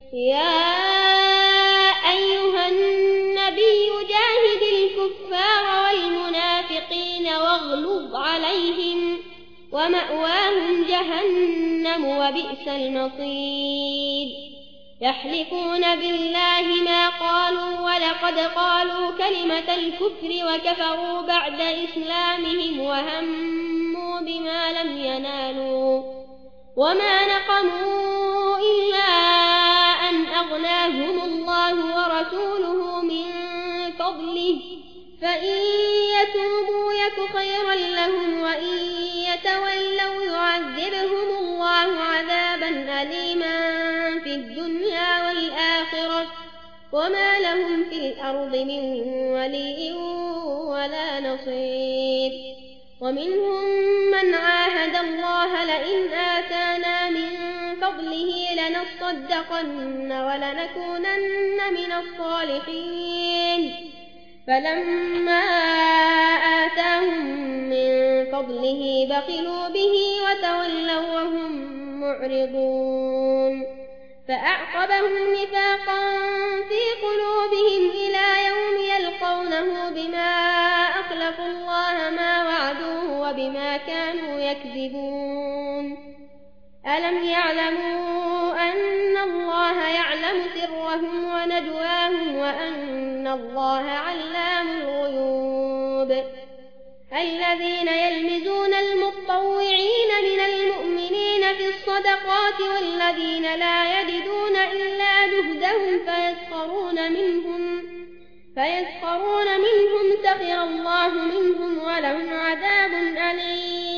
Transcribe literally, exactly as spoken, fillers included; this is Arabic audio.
يا أيها النبي جاهد الكفار والمنافقين واغلظ عليهم ومأواهم جهنم وبئس المصير يحلفون بالله ما قالوا ولقد قالوا كلمة الكفر وكفروا بعد إسلامهم وهموا بما لم ينالوا وما نقموا إلا أن أغناهم الله ورسوله من فضله فإن يتوبوا يك خيرا لهم وإن يتولوا يعذبهم الله عذابا أليما في الدنيا والآخرة وما لهم في الأرض من ولي ولا نصير ومنهم من عاهد الله لئن آتانا من فضله لنصدقن ولنكونن من الصالحين فلما آتاهم من فضله بخلوا به وتولوا وهم معرضون فأعقبهم نفاقا في قلوبهم إلى يوم يلقونه بما أخلفوا الله ما وعدوه وبما كانوا يكذبون ألم يعلموا أن الله يعلم سرهم ونجواهم وأن الله علام الغيوب الذين يلمزون المطوعين من المؤمنين في الصدقات والذين لا يجدون إلا جهدهم فيسخرون منهم فيسخرون منهم سخر الله منهم ولهم عذاب أليم